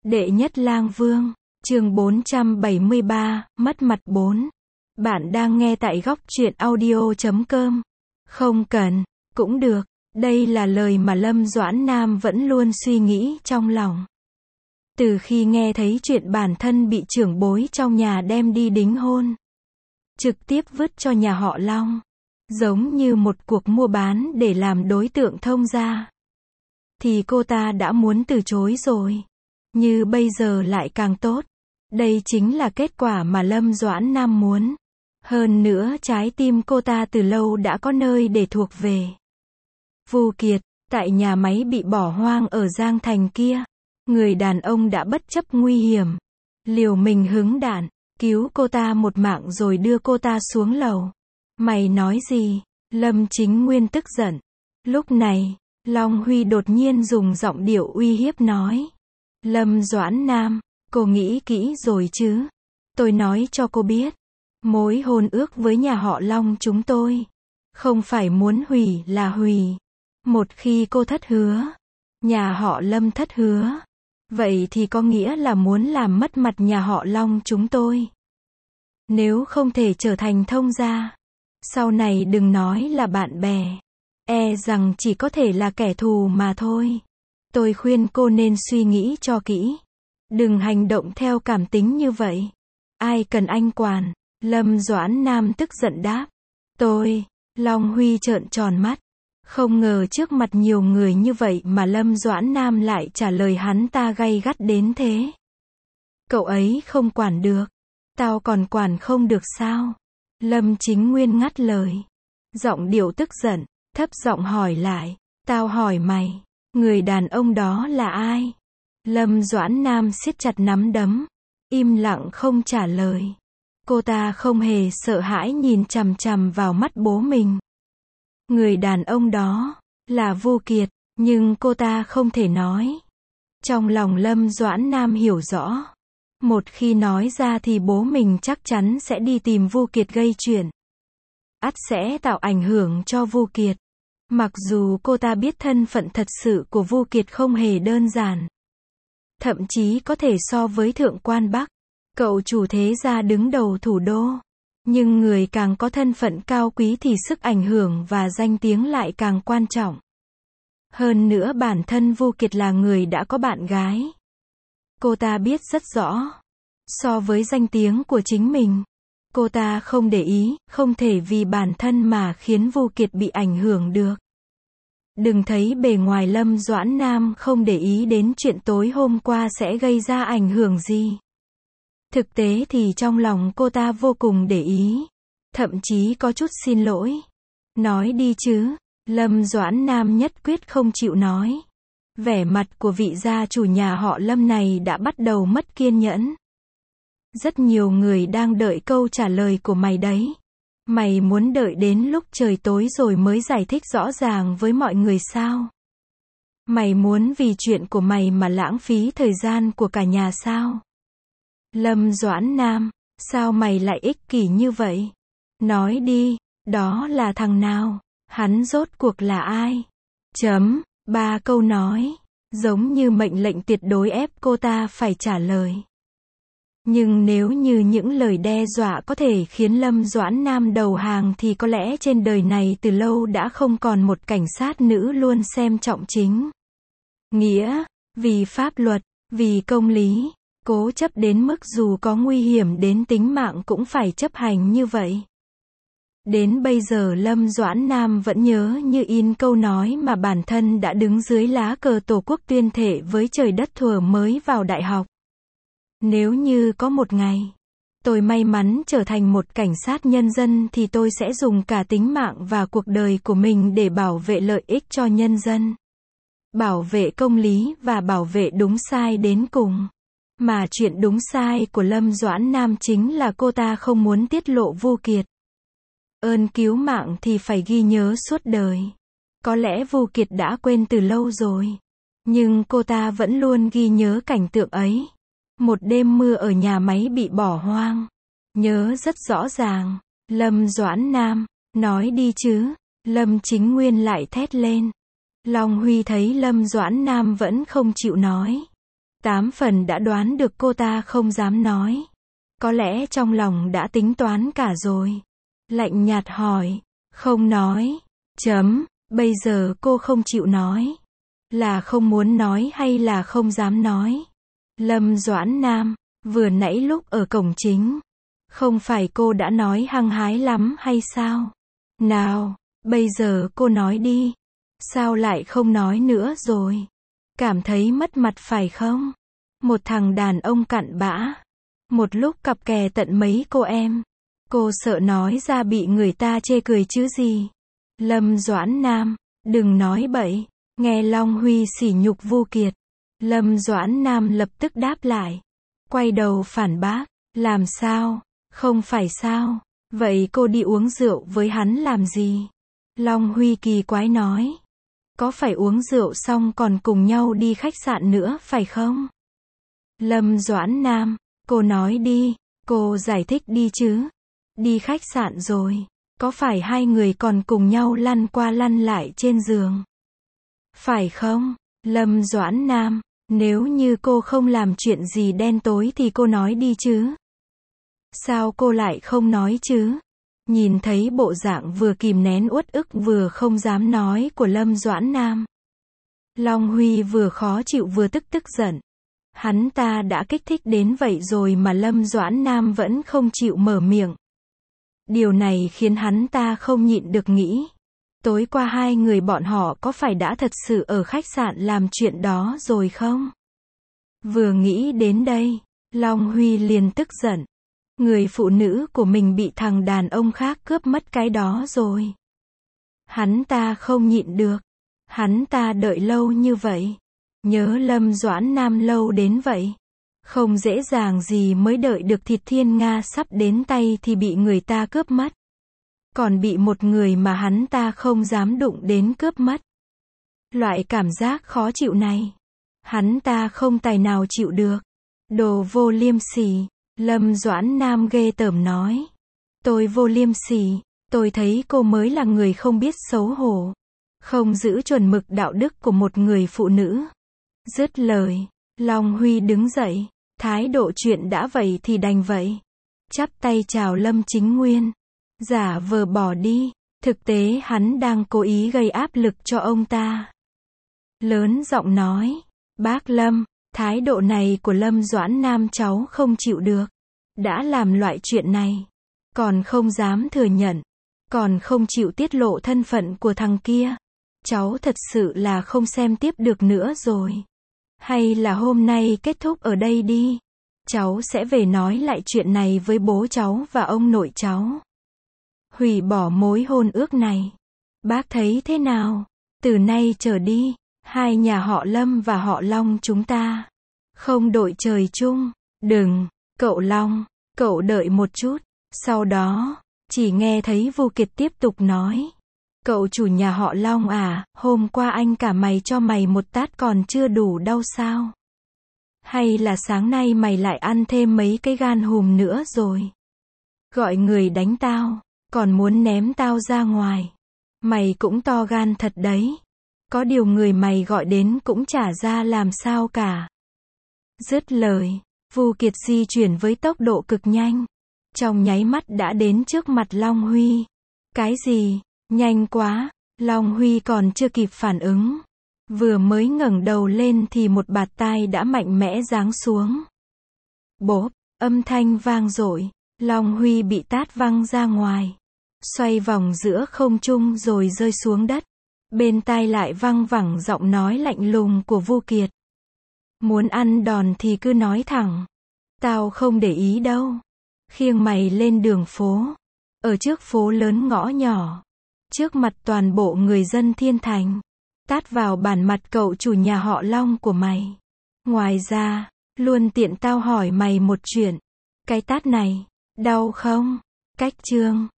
Đệ nhất lang vương, chương 473, mất mặt 4. Bạn đang nghe tại góc truyện audio.com. Không cần, cũng được. Đây là lời mà Lâm Doãn Nam vẫn luôn suy nghĩ trong lòng. Từ khi nghe thấy chuyện bản thân bị trưởng bối trong nhà đem đi đính hôn, trực tiếp vứt cho nhà họ Long, giống như một cuộc mua bán để làm đối tượng thông gia, thì cô ta đã muốn từ chối rồi. Như bây giờ lại càng tốt. Đây chính là kết quả mà Lâm Doãn Nam muốn. Hơn nữa trái tim cô ta từ lâu đã có nơi để thuộc về. Vu Kiệt, tại nhà máy bị bỏ hoang ở Giang Thành kia, người đàn ông đã bất chấp nguy hiểm, liều mình hứng đạn, cứu cô ta một mạng rồi đưa cô ta xuống lầu. Mày nói gì? Lâm Chính Nguyên tức giận. Lúc này, Long Huy đột nhiên dùng giọng điệu uy hiếp nói. Lâm Doãn Nam, cô nghĩ kỹ rồi chứ? Tôi nói cho cô biết, mối hôn ước với nhà họ Long chúng tôi không phải muốn hủy là hủy. Một khi cô thất hứa, nhà họ Lâm thất hứa, vậy thì có nghĩa là muốn làm mất mặt nhà họ Long chúng tôi. Nếu không thể trở thành thông gia, sau này đừng nói là bạn bè, e rằng chỉ có thể là kẻ thù mà thôi. Tôi khuyên cô nên suy nghĩ cho kỹ. Đừng hành động theo cảm tính như vậy. Ai cần anh quản? Lâm Doãn Nam tức giận đáp. Tôi. Long Huy trợn tròn mắt. Không ngờ trước mặt nhiều người như vậy mà Lâm Doãn Nam lại trả lời hắn ta gay gắt đến thế. Cậu ấy không quản được. Tao còn quản không được sao? Lâm Chính Nguyên ngắt lời. Giọng điệu tức giận, thấp giọng hỏi lại. Tao hỏi mày, người đàn ông đó là ai? Lâm Doãn Nam siết chặt nắm đấm, im lặng không trả lời. Cô ta không hề sợ hãi nhìn chằm chằm vào mắt bố mình. Người đàn ông đó là Vu Kiệt, nhưng cô ta không thể nói. Trong lòng Lâm Doãn Nam hiểu rõ, một khi nói ra thì bố mình chắc chắn sẽ đi tìm Vu Kiệt gây chuyện. Ắt sẽ tạo ảnh hưởng cho Vu Kiệt. Mặc dù cô ta biết thân phận thật sự của Vu Kiệt không hề đơn giản, thậm chí có thể so với thượng quan Bắc, cậu chủ thế gia đứng đầu thủ đô. Nhưng người càng có thân phận cao quý thì sức ảnh hưởng và danh tiếng lại càng quan trọng. Hơn nữa bản thân Vu Kiệt là người đã có bạn gái. Cô ta biết rất rõ, so với danh tiếng của chính mình, cô ta không để ý, không thể vì bản thân mà khiến Vu Kiệt bị ảnh hưởng được. Đừng thấy bề ngoài Lâm Doãn Nam không để ý đến chuyện tối hôm qua sẽ gây ra ảnh hưởng gì. Thực tế thì trong lòng cô ta vô cùng để ý, thậm chí có chút xin lỗi. Nói đi chứ, Lâm Doãn Nam nhất quyết không chịu nói. Vẻ mặt của vị gia chủ nhà họ Lâm này đã bắt đầu mất kiên nhẫn. Rất nhiều người đang đợi câu trả lời của mày đấy. Mày muốn đợi đến lúc trời tối rồi mới giải thích rõ ràng với mọi người sao? Mày muốn vì chuyện của mày mà lãng phí thời gian của cả nhà sao? Lâm Doãn Nam, sao mày lại ích kỷ như vậy? Nói đi, đó là thằng nào? Hắn rốt cuộc là ai? Ba câu nói, giống như mệnh lệnh tuyệt đối ép cô ta phải trả lời. Nhưng nếu như những lời đe dọa có thể khiến Lâm Doãn Nam đầu hàng thì có lẽ trên đời này từ lâu đã không còn một cảnh sát nữ luôn xem trọng chính nghĩa, vì pháp luật, vì công lý, cố chấp đến mức dù có nguy hiểm đến tính mạng cũng phải chấp hành như vậy. Đến bây giờ Lâm Doãn Nam vẫn nhớ như in câu nói mà bản thân đã đứng dưới lá cờ Tổ quốc tuyên thệ với trời đất thuở mới vào đại học. Nếu như có một ngày, tôi may mắn trở thành một cảnh sát nhân dân thì tôi sẽ dùng cả tính mạng và cuộc đời của mình để bảo vệ lợi ích cho nhân dân. Bảo vệ công lý và bảo vệ đúng sai đến cùng. Mà chuyện đúng sai của Lâm Doãn Nam chính là cô ta không muốn tiết lộ Vu Kiệt. Ơn cứu mạng thì phải ghi nhớ suốt đời. Có lẽ Vu Kiệt đã quên từ lâu rồi, nhưng cô ta vẫn luôn ghi nhớ cảnh tượng ấy. Một đêm mưa ở nhà máy bị bỏ hoang. Nhớ rất rõ ràng. Lâm Doãn Nam, nói đi chứ. Lâm Chính Nguyên lại thét lên. Long Huy thấy Lâm Doãn Nam vẫn không chịu nói. 8 phần đã đoán được cô ta không dám nói. Có lẽ trong lòng đã tính toán cả rồi. Lạnh nhạt hỏi. Không nói. Bây giờ cô không chịu nói. Là không muốn nói hay là không dám nói? Lâm Doãn Nam, vừa nãy lúc ở cổng chính, không phải cô đã nói hăng hái lắm hay sao? Nào, bây giờ cô nói đi. Sao lại không nói nữa rồi? Cảm thấy mất mặt phải không? Một thằng đàn ông cặn bã. Một lúc cặp kè tận mấy cô em. Cô sợ nói ra bị người ta chê cười chứ gì? Lâm Doãn Nam, đừng nói bậy. Nghe Long Huy sỉ nhục Vu Kiệt. Lâm Doãn Nam lập tức đáp lại. Quay đầu phản bác. Làm sao? Không phải sao? Vậy cô đi uống rượu với hắn làm gì? Long Huy kỳ quái nói. Có phải uống rượu xong còn cùng nhau đi khách sạn nữa phải không? Lâm Doãn Nam, cô nói đi, cô giải thích đi chứ. Đi khách sạn rồi, có phải hai người còn cùng nhau lăn qua lăn lại trên giường? Phải không? Lâm Doãn Nam, nếu như cô không làm chuyện gì đen tối thì cô nói đi chứ. Sao cô lại không nói chứ? Nhìn thấy bộ dạng vừa kìm nén uất ức vừa không dám nói của Lâm Doãn Nam. Long Huy vừa khó chịu vừa tức giận. Hắn ta đã kích thích đến vậy rồi mà Lâm Doãn Nam vẫn không chịu mở miệng. Điều này khiến hắn ta không nhịn được nghĩ. Tối qua hai người bọn họ có phải đã thật sự ở khách sạn làm chuyện đó rồi không? Vừa nghĩ đến đây, Long Huy liền tức giận. Người phụ nữ của mình bị thằng đàn ông khác cướp mất cái đó rồi. Hắn ta không nhịn được. Hắn ta đợi lâu như vậy. Nhớ Lâm Doãn Nam lâu đến vậy. Không dễ dàng gì mới đợi được thịt thiên nga sắp đến tay thì bị người ta cướp mất. Còn bị một người mà hắn ta không dám đụng đến cướp mất. Loại cảm giác khó chịu này, hắn ta không tài nào chịu được. Đồ vô liêm sỉ. Lâm Doãn Nam ghê tởm nói. Tôi vô liêm sỉ, tôi thấy cô mới là người không biết xấu hổ. Không giữ chuẩn mực đạo đức của một người phụ nữ. Dứt lời, Long Huy đứng dậy. Thái độ chuyện đã vậy thì đành vậy. Chắp tay chào Lâm Chính Nguyên. Giả vờ bỏ đi. Thực tế hắn đang cố ý gây áp lực cho ông ta. Lớn giọng nói. Bác Lâm, thái độ này của Lâm Doãn Nam cháu không chịu được. Đã làm loại chuyện này. Còn không dám thừa nhận. Còn không chịu tiết lộ thân phận của thằng kia. Cháu thật sự là không xem tiếp được nữa rồi. Hay là hôm nay kết thúc ở đây đi. Cháu sẽ về nói lại chuyện này với bố cháu và ông nội cháu. Hủy bỏ mối hôn ước này. Bác thấy thế nào? Từ nay trở đi, hai nhà họ Lâm và họ Long chúng ta không đội trời chung. Đừng, cậu Long, cậu đợi một chút. Sau đó, chỉ nghe thấy Vu Kiệt tiếp tục nói. Cậu chủ nhà họ Long à, hôm qua anh cả mày cho mày một tát còn chưa đủ đau sao? Hay là sáng nay mày lại ăn thêm mấy cái gan hùm nữa rồi? Gọi người đánh tao, còn muốn ném tao ra ngoài. Mày cũng to gan thật đấy. Có điều người mày gọi đến cũng chả ra làm sao cả. Dứt lời, Vu Kiệt di chuyển với tốc độ cực nhanh. Trong nháy mắt đã đến trước mặt Long Huy. Cái gì? Nhanh quá. Long Huy còn chưa kịp phản ứng. Vừa mới ngẩng đầu lên thì một bạt tai đã mạnh mẽ giáng xuống. Bốp, âm thanh vang dội. Long Huy bị tát văng ra ngoài. Xoay vòng giữa không trung rồi rơi xuống đất. Bên tai lại văng vẳng giọng nói lạnh lùng của Vu Kiệt. Muốn ăn đòn thì cứ nói thẳng. Tao không để ý đâu. Khiêng mày lên đường phố. Ở trước phố lớn ngõ nhỏ. Trước mặt toàn bộ người dân Thiên Thành. Tát vào bản mặt cậu chủ nhà họ Long của mày. Ngoài ra, luôn tiện tao hỏi mày một chuyện. Cái tát này, đau không? Cách chương